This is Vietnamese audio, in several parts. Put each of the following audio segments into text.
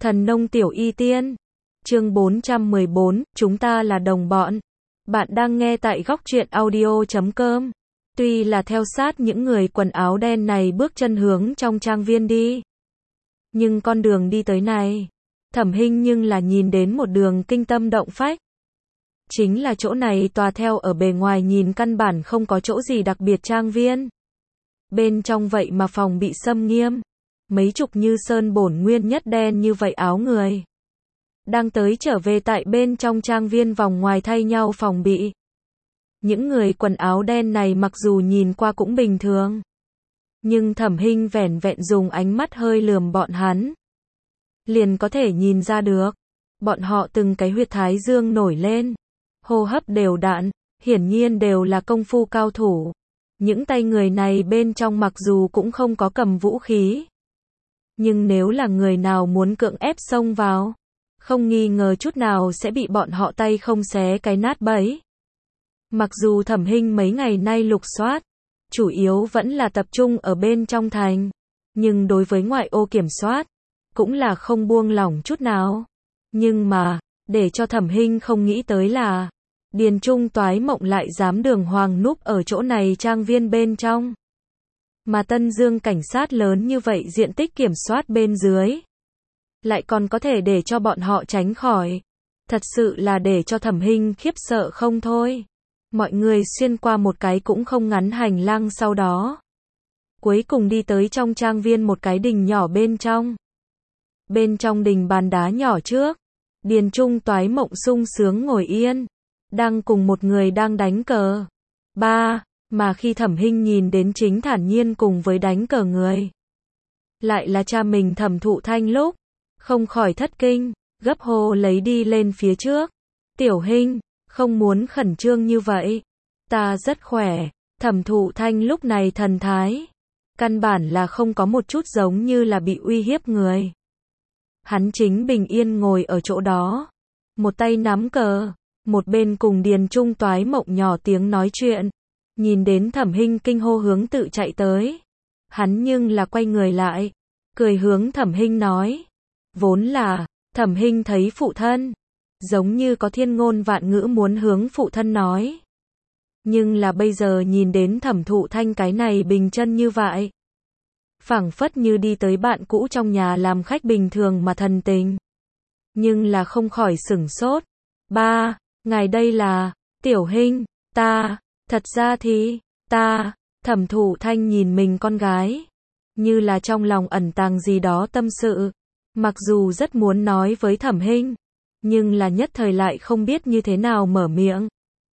Thần nông tiểu y tiên. Chương 414, chúng ta là đồng bọn. Bạn đang nghe tại góc truyện audio.com. Tuy là theo sát những người quần áo đen này bước chân hướng trong trang viên đi. Nhưng con đường đi tới này, Thẩm Hinh nhưng là nhìn đến một đường kinh tâm động phách. Chính là chỗ này tòa theo ở bề ngoài nhìn căn bản không có chỗ gì đặc biệt trang viên. Bên trong vậy mà phòng bị xâm nghiêm. Mấy chục như sơn bổn nguyên nhất đen như vậy áo người. Đang tới trở về tại bên trong trang viên vòng ngoài thay nhau phòng bị. Những người quần áo đen này mặc dù nhìn qua cũng bình thường. Nhưng Thẩm Hinh vẻn vẹn dùng ánh mắt hơi lườm bọn hắn. Liền có thể nhìn ra được. Bọn họ từng cái huyệt thái dương nổi lên. Hô hấp đều đặn, hiển nhiên đều là công phu cao thủ. Những tay người này bên trong mặc dù cũng không có cầm vũ khí. Nhưng nếu là người nào muốn cưỡng ép xông vào, không nghi ngờ chút nào sẽ bị bọn họ tay không xé cái nát bấy. Mặc dù Thẩm Hinh mấy ngày nay lục soát, chủ yếu vẫn là tập trung ở bên trong thành, nhưng đối với ngoại ô kiểm soát, cũng là không buông lỏng chút nào. Nhưng mà, để cho Thẩm Hinh không nghĩ tới là, Điền Trung Toái Mộng lại dám đường hoàng núp ở chỗ này trang viên bên trong. Mà Tân Dương cảnh sát lớn như vậy diện tích kiểm soát bên dưới, lại còn có thể để cho bọn họ tránh khỏi. Thật sự là để cho Thẩm Hinh khiếp sợ không thôi. Mọi người xuyên qua một cái cũng không ngắn hành lang sau đó. Cuối cùng đi tới trong trang viên một cái đình nhỏ bên trong. Bên trong đình bàn đá nhỏ trước, Điền Trung Toái Mộng sung sướng ngồi yên, đang cùng một người đang đánh cờ. Mà khi Thẩm Hinh nhìn đến chính thản nhiên cùng với đánh cờ người, lại là cha mình Thẩm Thụ Thanh lúc, không khỏi thất kinh, gấp hô lấy đi lên phía trước. Tiểu Hinh, không muốn khẩn trương như vậy. Ta rất khỏe. Thẩm Thụ Thanh lúc này thần thái, căn bản là không có một chút giống như là bị uy hiếp người. Hắn chính bình yên ngồi ở chỗ đó, một tay nắm cờ, một bên cùng Điền Trung Toái Mộng nhỏ tiếng nói chuyện. Nhìn đến Thẩm Hinh kinh hô hướng tự chạy tới, hắn nhưng là quay người lại, cười hướng Thẩm Hinh nói. Vốn là, Thẩm Hinh thấy phụ thân, giống như có thiên ngôn vạn ngữ muốn hướng phụ thân nói. Nhưng là bây giờ nhìn đến Thẩm Thụ Thanh cái này bình chân như vậy, phảng phất như đi tới bạn cũ trong nhà làm khách bình thường mà thần tình. Nhưng là không khỏi sửng sốt. Ngài đây là, Tiểu Hinh, thật ra thì, Thẩm Thụ Thanh nhìn mình con gái, như là trong lòng ẩn tàng gì đó tâm sự. Mặc dù rất muốn nói với Thẩm Hinh, nhưng là nhất thời lại không biết như thế nào mở miệng.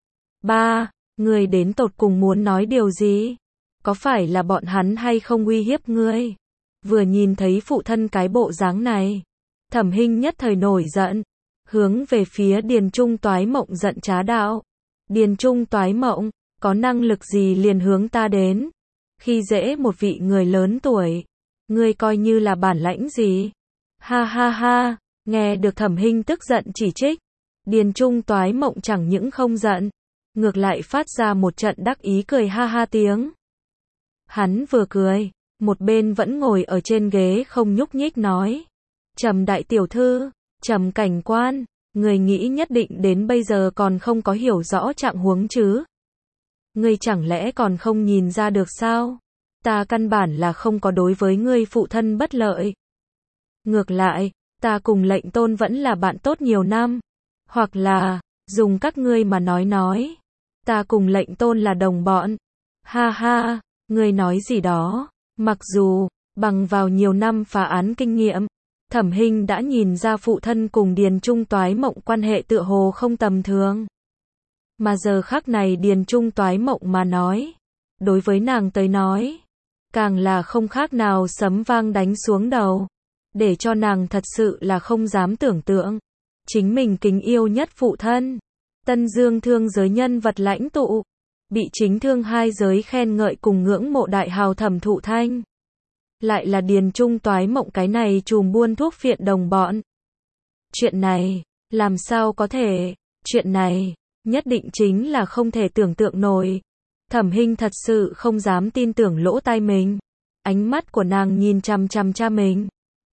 Người đến tột cùng muốn nói điều gì? Có phải là bọn hắn hay không uy hiếp ngươi? Vừa nhìn thấy phụ thân cái bộ dáng này, Thẩm Hinh nhất thời nổi giận, hướng về phía Điền Trung Toái Mộng giận trá đạo. Điền Trung Toái Mộng, có năng lực gì liền hướng ta đến? Khi dễ một vị người lớn tuổi, ngươi coi như là bản lãnh gì? Ha, nghe được Thẩm Hinh tức giận chỉ trích, Điền Trung Toái Mộng chẳng những không giận, ngược lại phát ra một trận đắc ý cười ha tiếng. Hắn vừa cười, một bên vẫn ngồi ở trên ghế không nhúc nhích nói. Trầm đại tiểu thư, Trầm cảnh quan, người nghĩ nhất định đến bây giờ còn không có hiểu rõ trạng huống chứ? Ngươi chẳng lẽ còn không nhìn ra được sao? Ta căn bản là không có đối với ngươi phụ thân bất lợi. Ngược lại, ta cùng lệnh tôn vẫn là bạn tốt nhiều năm. Hoặc là, dùng các ngươi mà nói. Ta cùng lệnh tôn là đồng bọn. Ha, ngươi nói gì đó. Mặc dù, bằng vào nhiều năm phá án kinh nghiệm, Thẩm Hinh đã nhìn ra phụ thân cùng Điền Trung Toái Mộng quan hệ tựa hồ không tầm thường. Mà giờ khắc này Điền Trung Toái Mộng mà nói, đối với nàng tới nói, càng là không khác nào sấm vang đánh xuống đầu. Để cho nàng thật sự là không dám tưởng tượng. Chính mình kính yêu nhất phụ thân, Tân Dương thương giới nhân vật lãnh tụ, bị chính thương hai giới khen ngợi cùng ngưỡng mộ đại hào Thẩm Thụ Thanh. Lại là Điền Trung Toái Mộng cái này trùm buôn thuốc phiện đồng bọn. Chuyện này, làm sao có thể, chuyện này, nhất định chính là không thể tưởng tượng nổi. Thẩm Hinh thật sự không dám tin tưởng lỗ tai mình. Ánh mắt của nàng nhìn chằm chằm cha mình.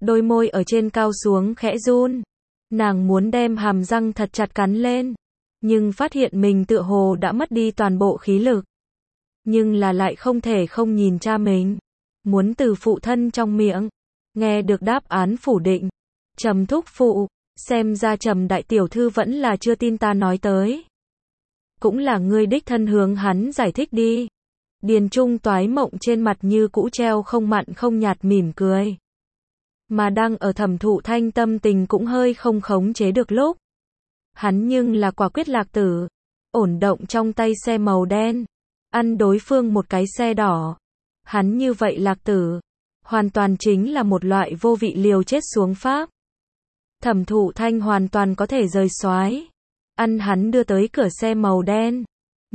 Đôi môi ở trên cao xuống khẽ run. Nàng muốn đem hàm răng thật chặt cắn lên, nhưng phát hiện mình tựa hồ đã mất đi toàn bộ khí lực. Nhưng là lại không thể không nhìn cha mình. Muốn từ phụ thân trong miệng nghe được đáp án phủ định. Trầm thúc phụ, xem ra Trầm đại tiểu thư vẫn là chưa tin ta nói tới. Cũng là ngươi đích thân hướng hắn giải thích đi. Điền Trung toái mộng trên mặt như cũ treo không mặn không nhạt mỉm cười. Mà đang ở Thẩm Thụ Thanh tâm tình cũng hơi không khống chế được lúc. Hắn nhưng là quả quyết lạc tử. Ổn động trong tay xe màu đen. Ăn đối phương một cái xe đỏ. Hắn như vậy lạc tử. Hoàn toàn chính là một loại vô vị liều chết xuống pháp. Thẩm Thụ Thanh hoàn toàn có thể rời soái. Ăn hắn đưa tới cửa xe màu đen.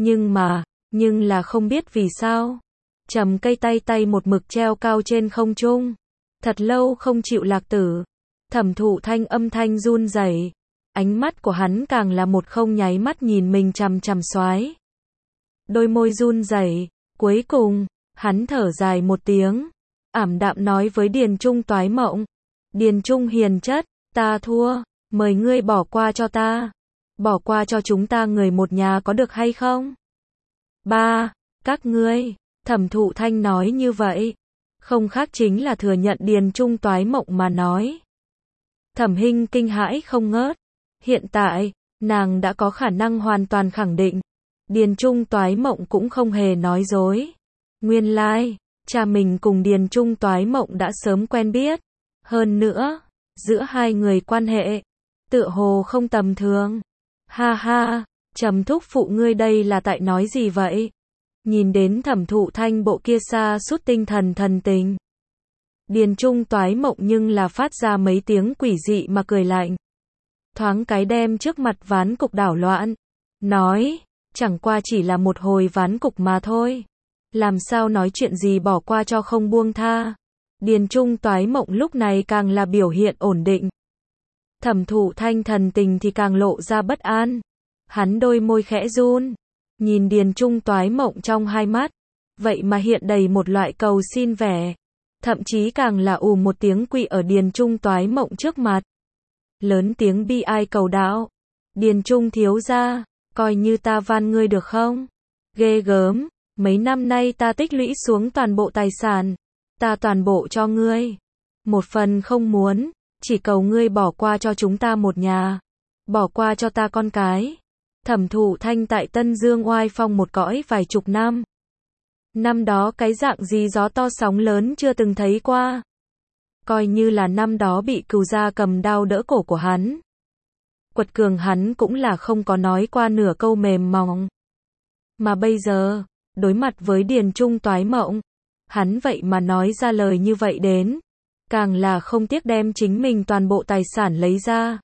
Nhưng là không biết vì sao. Trầm cây tay một mực treo cao trên không trung. Thật lâu không chịu lạc tử. Thẩm Thụ Thanh âm thanh run rẩy. Ánh mắt của hắn càng là một không nháy mắt nhìn mình chằm chằm soái. Đôi môi run rẩy, cuối cùng, hắn thở dài một tiếng. Ảm đạm nói với Điền Trung toái mộng. Điền Trung hiền chất, ta thua, mời ngươi bỏ qua cho ta. Bỏ qua cho chúng ta người một nhà có được hay không? Ba, các ngươi, Thẩm Thụ Thanh nói như vậy. Không khác chính là thừa nhận Điền Trung toái mộng mà nói. Thẩm Hinh kinh hãi không ngớt. Hiện tại, nàng đã có khả năng hoàn toàn khẳng định. Điền Trung toái mộng cũng không hề nói dối. Nguyên lai, cha mình cùng Điền Trung toái mộng đã sớm quen biết. Hơn nữa, giữa hai người quan hệ, tựa hồ không tầm thường. Ha ha, Trầm thúc phụ ngươi đây là tại nói gì vậy? Nhìn đến Thẩm Thụ Thanh bộ kia xa sút tinh thần thần tình. Điền Trung toái mộng nhưng là phát ra mấy tiếng quỷ dị mà cười lạnh. Thoáng cái đem trước mặt ván cục đảo loạn. Nói, chẳng qua chỉ là một hồi ván cục mà thôi. Làm sao nói chuyện gì bỏ qua cho không buông tha. Điền Trung toái mộng lúc này càng là biểu hiện ổn định. Thẩm Thụ Thanh thần tình thì càng lộ ra bất an. Hắn đôi môi khẽ run. Nhìn Điền Trung toái mộng trong hai mắt. Vậy mà hiện đầy một loại cầu xin vẻ. Thậm chí càng là một tiếng quỳ ở Điền Trung toái mộng trước mặt. Lớn tiếng bi ai cầu đạo. Điền Trung thiếu gia, coi như ta van ngươi được không? Ghê gớm, mấy năm nay ta tích lũy xuống toàn bộ tài sản. Ta toàn bộ cho ngươi. Một phần không muốn, chỉ cầu ngươi bỏ qua cho chúng ta một nhà. Bỏ qua cho ta con cái. Thẩm Thụ Thanh tại Tân Dương oai phong một cõi vài chục năm. Năm đó cái dạng gì gió to sóng lớn chưa từng thấy qua. Coi như là năm đó bị Cừu gia cầm đao đỡ cổ của hắn. Quật cường hắn cũng là không có nói qua nửa câu mềm mỏng. Mà bây giờ, đối mặt với Điền Trung toái mộng, hắn vậy mà nói ra lời như vậy đến. Càng là không tiếc đem chính mình toàn bộ tài sản lấy ra.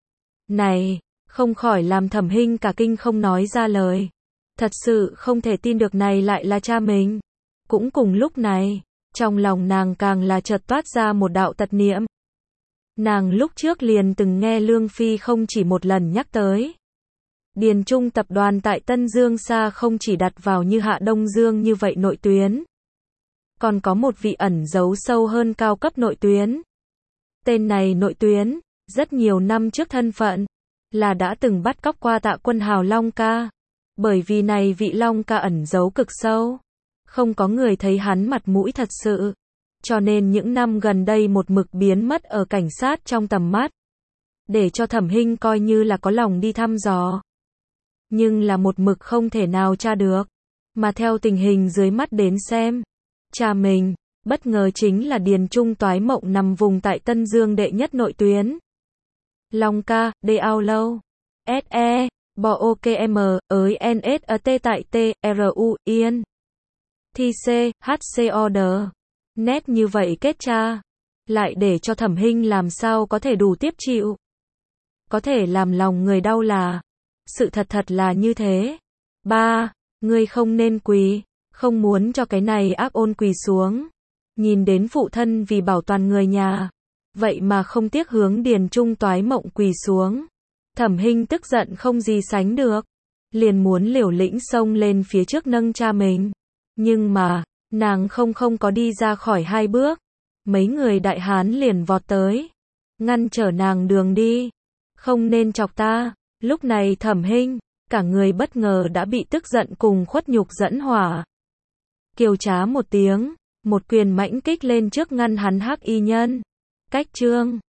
Này, không khỏi làm Thẩm Hinh cả kinh không nói ra lời. Thật sự không thể tin được này lại là cha mình. Cũng cùng lúc này, trong lòng nàng càng là chợt toát ra một đạo tật niệm. Nàng lúc trước liền từng nghe Lương Phi không chỉ một lần nhắc tới. Điền Trung tập đoàn tại Tân Dương xa không chỉ đặt vào như Hạ Đông Dương như vậy nội tuyến. Còn có một vị ẩn giấu sâu hơn cao cấp nội tuyến. Tên này nội tuyến, rất nhiều năm trước thân phận, là đã từng bắt cóc qua Tạ Quân Hào Long Ca. Bởi vì này vị Long Ca ẩn giấu cực sâu. Không có người thấy hắn mặt mũi thật sự. Cho nên những năm gần đây một mực biến mất ở cảnh sát trong tầm mắt. Để cho Thẩm Hinh coi như là có lòng đi thăm dò. Nhưng là một mực không thể nào tra được. Mà theo tình hình dưới mắt đến xem. Cha mình, bất ngờ chính là Điền Trung toái mộng nằm vùng tại Tân Dương đệ nhất nội tuyến. Long Ca, đê ao lâu. S.E. Bò OKM, ới NST tại T.R.U. Yên. Thi C, HC Order. Nét như vậy kết cha. Lại để cho Thẩm Hinh làm sao có thể đủ tiếp chịu. Có thể làm lòng người đau là. Sự thật là như thế. Ba, ngươi không nên quỳ. Không muốn cho cái này ác ôn quỳ xuống. Nhìn đến phụ thân vì bảo toàn người nhà. Vậy mà không tiếc hướng Điền Trung toái mộng quỳ xuống. Thẩm Hinh tức giận không gì sánh được. Liền muốn liều lĩnh xông lên phía trước nâng cha mình. Nhưng mà, nàng không có đi ra khỏi hai bước. Mấy người đại hán liền vọt tới, ngăn trở nàng đường đi. Không nên chọc ta. Lúc này Thẩm Hinh, cả người bất ngờ đã bị tức giận cùng khuất nhục dẫn hỏa. Kiều trá một tiếng, một quyền mãnh kích lên trước ngăn hắn Hắc Y nhân. Cách chương